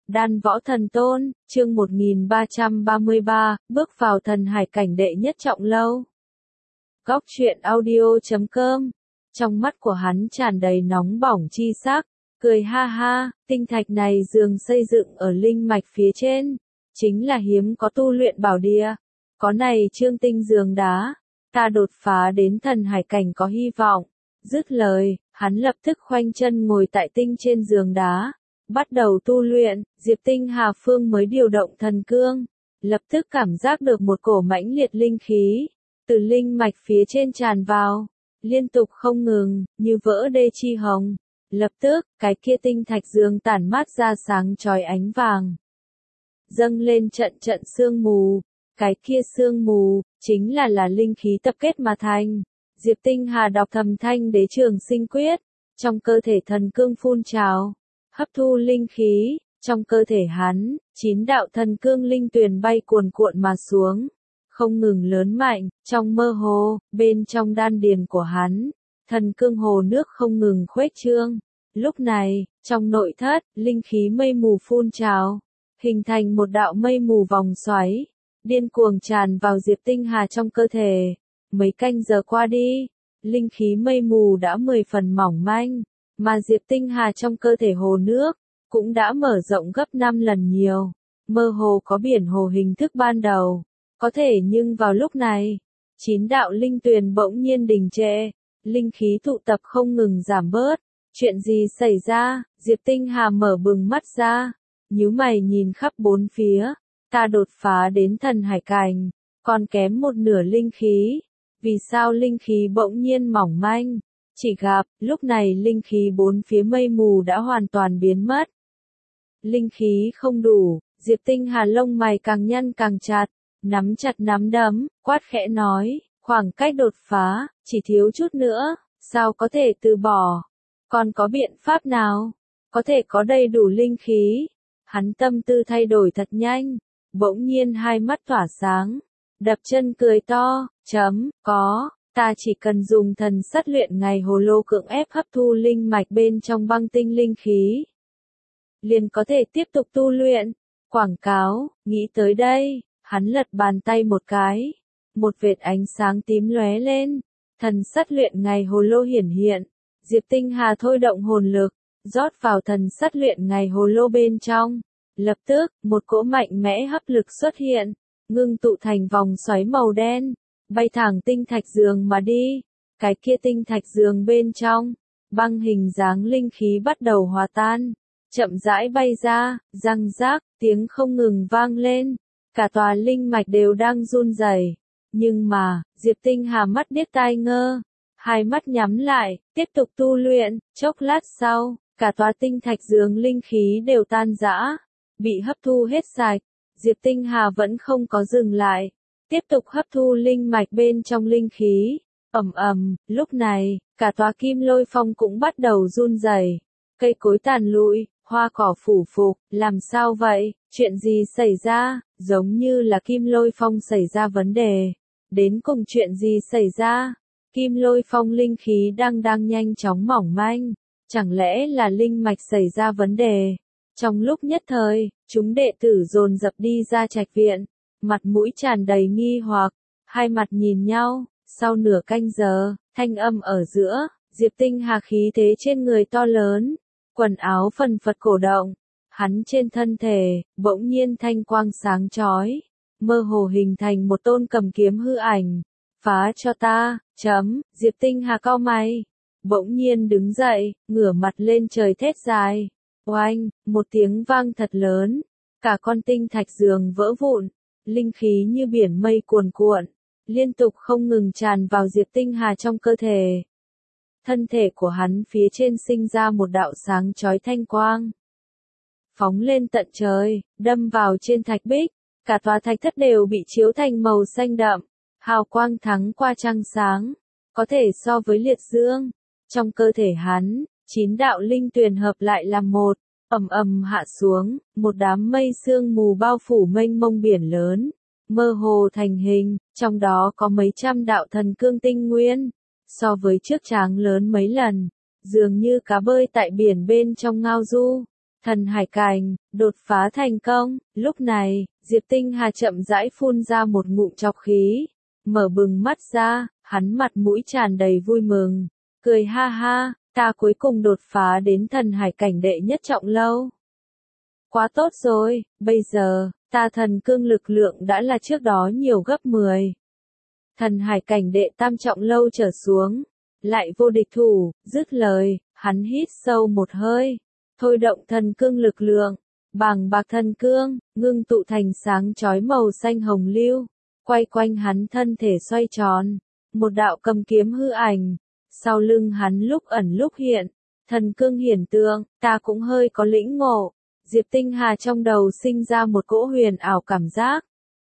Đan Võ Thần Tôn, chương 1333, bước vào thần hải cảnh đệ nhất trọng lâu. Góc truyện audio.com. Trong mắt của hắn tràn đầy nóng bỏng chi sắc, cười ha ha, tinh thạch này giường xây dựng ở linh mạch phía trên, chính là hiếm có tu luyện bảo địa. Có này trương tinh giường đá, ta đột phá đến thần hải cảnh có hy vọng. Dứt lời, hắn lập tức khoanh chân ngồi tại tinh trên giường đá, bắt đầu tu luyện. Diệp Tinh Hà Phương mới điều động thần cương, lập tức cảm giác được một cổ mãnh liệt linh khí từ linh mạch phía trên tràn vào, liên tục không ngừng, như vỡ đê chi hồng. Lập tức, cái kia tinh thạch giường tản mát ra sáng chói ánh vàng, dâng lên trận trận sương mù. Cái kia sương mù chính là linh khí tập kết mà thành. Diệp Tinh Hà đọc thầm Thanh Đế Trường Sinh Quyết, trong cơ thể thần cương phun trào, hấp thu linh khí. Trong cơ thể hắn, 9 đạo thần cương linh tuyền bay cuồn cuộn mà xuống, không ngừng lớn mạnh. Trong mơ hồ, bên trong đan điền của hắn, thần cương hồ nước không ngừng khuếch trương. Lúc này, trong nội thất, linh khí mây mù phun trào, hình thành một đạo mây mù vòng xoáy, điên cuồng tràn vào Diệp Tinh Hà trong cơ thể. Mấy canh giờ qua đi, linh khí mây mù đã 10 phần mỏng manh, mà Diệp Tinh Hà trong cơ thể hồ nước cũng đã mở rộng gấp 5 lần nhiều, mơ hồ có biển hồ hình thức ban đầu. Có thể nhưng vào lúc này, 9 đạo linh tuyền bỗng nhiên đình trệ, linh khí tụ tập không ngừng giảm bớt. Chuyện gì xảy ra? Diệp Tinh Hà mở bừng mắt ra, nhíu mày nhìn khắp bốn phía. Ta đột phá đến thần hải cảnh, còn kém một nửa linh khí. Vì sao linh khí bỗng nhiên mỏng manh? Chỉ gặp, lúc này linh khí bốn phía mây mù đã hoàn toàn biến mất. Linh khí không đủ, Diệp Tinh Hà lông mày càng nhăn càng chặt, nắm chặt nắm đấm, quát khẽ nói, khoảng cách đột phá, chỉ thiếu chút nữa, sao có thể từ bỏ? Còn có biện pháp nào? Có thể có đầy đủ linh khí? Hắn tâm tư thay đổi thật nhanh, bỗng nhiên hai mắt tỏa sáng, đập chân cười to, có, ta chỉ cần dùng thần sắt luyện ngày hồ lô cưỡng ép hấp thu linh mạch bên trong băng tinh linh khí, liền có thể tiếp tục tu luyện. Quảng cáo. Nghĩ tới đây, hắn lật bàn tay một cái, một vệt ánh sáng tím lóe lên, thần sắt luyện ngày hồ lô hiển hiện. Diệp Tinh Hà thôi động hồn lực, rót vào thần sắt luyện ngày hồ lô bên trong. Lập tức, một cỗ mạnh mẽ hấp lực xuất hiện, ngưng tụ thành vòng xoáy màu đen, bay thẳng tinh thạch giường mà đi. Cái kia tinh thạch giường bên trong, băng hình dáng linh khí bắt đầu hòa tan, chậm rãi bay ra, răng rác, tiếng không ngừng vang lên. Cả tòa linh mạch đều đang run rẩy. Nhưng mà, Diệp Tinh Hà mắt điếc tai ngơ, hai mắt nhắm lại, tiếp tục tu luyện. Chốc lát sau, cả tòa tinh thạch giường linh khí đều tan rã, bị hấp thu hết sạch. Diệp Tinh Hà vẫn không có dừng lại, tiếp tục hấp thu linh mạch bên trong linh khí. Lúc này, cả tòa Kim Lôi Phong cũng bắt đầu run rẩy, cây cối tàn lụi, hoa cỏ phủ phục. Làm sao vậy? Chuyện gì xảy ra? Giống như là Kim Lôi Phong xảy ra vấn đề. Đến cùng chuyện gì xảy ra? Kim Lôi Phong linh khí đang nhanh chóng mỏng manh, chẳng lẽ là linh mạch xảy ra vấn đề? Trong lúc nhất thời, chúng đệ tử dồn dập đi ra trạch viện, mặt mũi tràn đầy nghi hoặc, hai mặt nhìn nhau. Sau nửa canh giờ, thanh âm ở giữa, Diệp Tinh Hà khí thế trên người to lớn, quần áo phần phật cổ động, hắn trên thân thể, bỗng nhiên thanh quang sáng chói, mơ hồ hình thành một tôn cầm kiếm hư ảnh. Phá cho ta, Diệp Tinh Hà cau mày, bỗng nhiên đứng dậy, ngửa mặt lên trời thét dài. Oanh, một tiếng vang thật lớn, cả con tinh thạch giường vỡ vụn, linh khí như biển mây cuồn cuộn, liên tục không ngừng tràn vào Diệp Tinh Hà trong cơ thể. Thân thể của hắn phía trên sinh ra một đạo sáng chói thanh quang, phóng lên tận trời, đâm vào trên thạch bích, cả tòa thạch thất đều bị chiếu thành màu xanh đậm, hào quang thắng qua trăng sáng, có thể so với liệt dương. Trong cơ thể hắn, 9 đạo linh tuyền hợp lại làm một, hạ xuống, một đám mây sương mù bao phủ mênh mông biển lớn, mơ hồ thành hình, trong đó có mấy trăm đạo thần cương tinh nguyên, so với trước tráng lớn mấy lần, dường như cá bơi tại biển bên trong ngao du. Thần hải cảnh, đột phá thành công. Lúc này, Diệp Tinh Hà chậm rãi phun ra một ngụm trọc khí, mở bừng mắt ra, hắn mặt mũi tràn đầy vui mừng, cười ha ha, ta cuối cùng đột phá đến thần hải cảnh đệ nhất trọng lâu. Quá tốt rồi, bây giờ, ta thần cương lực lượng đã là trước đó nhiều gấp 10. Thần hải cảnh đệ tam trọng lâu trở xuống, lại vô địch thủ, dứt lời, hắn hít sâu một hơi, thôi động thần cương lực lượng, bàng bạc thần cương, ngưng tụ thành sáng chói màu xanh hồng lưu, quay quanh hắn thân thể xoay tròn, một đạo cầm kiếm hư ảnh, sau lưng hắn lúc ẩn lúc hiện, thần cương hiển tượng, ta cũng hơi có lĩnh ngộ. Diệp Tinh Hà trong đầu sinh ra một cỗ huyền ảo cảm giác.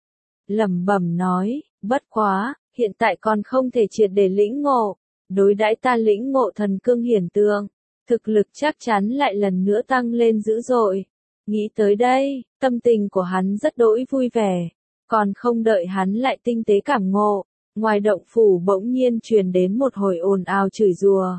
Lẩm bẩm nói, bất quá, hiện tại còn không thể triệt để lĩnh ngộ, đối đãi ta lĩnh ngộ thần cương hiển tượng, thực lực chắc chắn lại lần nữa tăng lên dữ dội. Nghĩ tới đây, tâm tình của hắn rất đỗi vui vẻ, còn không đợi hắn lại tinh tế cảm ngộ, ngoài động phủ bỗng nhiên truyền đến một hồi ồn ào chửi rủa.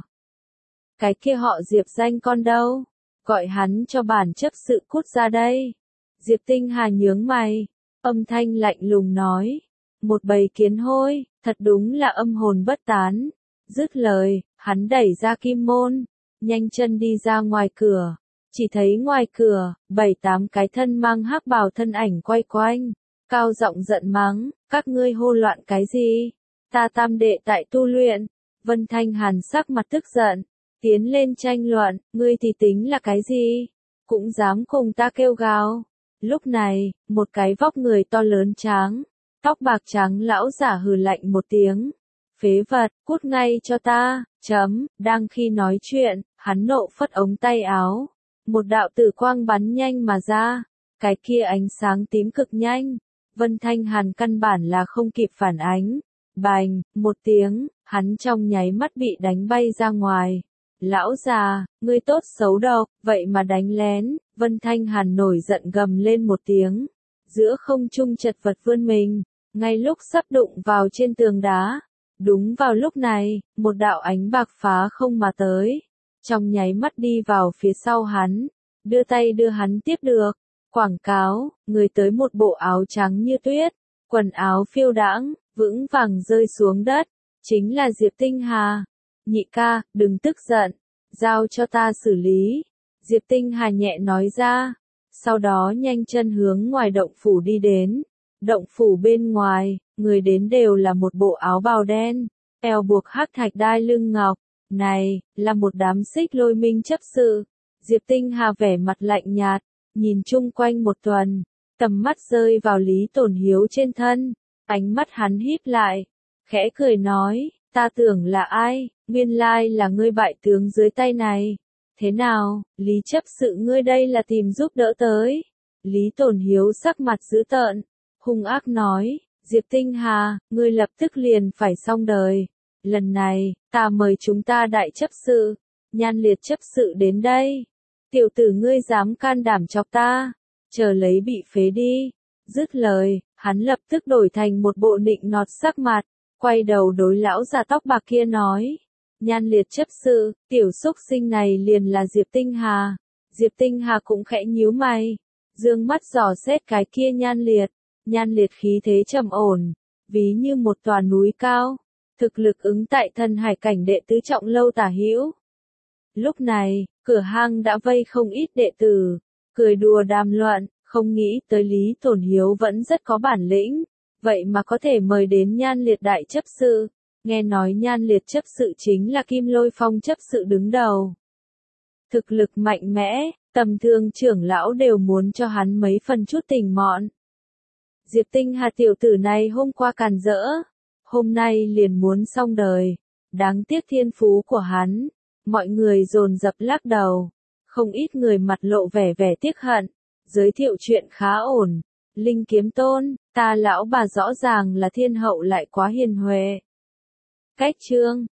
Cái kia họ Diệp danh con đâu? Gọi hắn cho bản chấp sự cút ra đây. Diệp Tinh Hà nhướng mày, âm thanh lạnh lùng nói, một bầy kiến hôi, thật đúng là âm hồn bất tán. Dứt lời, hắn đẩy ra kim môn, nhanh chân đi ra ngoài cửa, chỉ thấy ngoài cửa, 7-8 cái thân mang hắc bào thân ảnh quay quanh, cao giọng giận mắng, các ngươi hô loạn cái gì? Ta tam đệ tại tu luyện. Vân Thanh Hàn sắc mặt tức giận, tiến lên tranh luận, ngươi thì tính là cái gì? Cũng dám cùng ta kêu gào. Lúc này, một cái vóc người to lớn trắng, tóc bạc trắng lão giả hừ lạnh một tiếng. Phế vật, cút ngay cho ta, đang khi nói chuyện, hắn nộ phất ống tay áo. Một đạo tử quang bắn nhanh mà ra, cái kia ánh sáng tím cực nhanh. Vân Thanh Hàn căn bản là không kịp phản ánh. Bành, một tiếng, hắn trong nháy mắt bị đánh bay ra ngoài. Lão già, ngươi tốt xấu độc, vậy mà đánh lén. Vân Thanh Hàn nổi giận gầm lên một tiếng. Giữa không trung chật vật vươn mình, ngay lúc sắp đụng vào trên tường đá. Đúng vào lúc này, một đạo ánh bạc phá không mà tới. Trong nháy mắt đi vào phía sau hắn, đưa tay đưa hắn tiếp được. Quảng cáo, người tới một bộ áo trắng như tuyết, quần áo phiêu đãng, vững vàng rơi xuống đất, chính là Diệp Tinh Hà. Nhị ca, đừng tức giận, giao cho ta xử lý. Diệp Tinh Hà nhẹ nói ra, sau đó nhanh chân hướng ngoài động phủ đi đến. Động phủ bên ngoài, người đến đều là một bộ áo bào đen, eo buộc hắc thạch đai lưng ngọc. Này, là một đám xích lôi minh chấp sự. Diệp Tinh Hà vẻ mặt lạnh nhạt, nhìn chung quanh một tuần, tầm mắt rơi vào Lý Tổn Hiếu trên thân, ánh mắt hắn híp lại, khẽ cười nói, ta tưởng là ai, nguyên lai là ngươi bại tướng dưới tay này. Thế nào, Lý chấp sự ngươi đây là tìm giúp đỡ tới. Lý Tổn Hiếu sắc mặt dữ tợn, hung ác nói, Diệp Tinh Hà, ngươi lập tức liền phải xong đời. Lần này, ta mời chúng ta đại chấp sự, Nhan Liệt chấp sự đến đây. Tiểu tử ngươi dám can đảm chọc ta, chờ lấy bị phế đi. Dứt lời, hắn lập tức đổi thành một bộ nịnh nọt sắc mặt, quay đầu đối lão già tóc bạc kia nói. Nhan Liệt chấp sự, tiểu xúc sinh này liền là Diệp Tinh Hà. Diệp Tinh Hà cũng khẽ nhíu mày, dương mắt dò xét cái kia Nhan Liệt. Nhan Liệt khí thế trầm ổn, ví như một tòa núi cao, thực lực ứng tại thần hải cảnh đệ tứ trọng lâu tả hữu. Lúc này, cửa hang đã vây không ít đệ tử, cười đùa đàm luận, không nghĩ tới Lý Tổn Hiếu vẫn rất có bản lĩnh, vậy mà có thể mời đến Nhan Liệt đại chấp sự. Nghe nói Nhan Liệt chấp sự chính là Kim Lôi Phong chấp sự đứng đầu. Thực lực mạnh mẽ, tầm thường trưởng lão đều muốn cho hắn mấy phần chút tình mọn. Diệp Tinh Hà tiểu tử này hôm qua càn rỡ, hôm nay liền muốn xong đời, đáng tiếc thiên phú của hắn. Mọi người dồn dập lắc đầu, không ít người mặt lộ vẻ tiếc hận, giới thiệu chuyện khá ổn. Linh Kiếm Tôn, ta lão bà rõ ràng là thiên hậu lại quá hiền huệ. Cách chương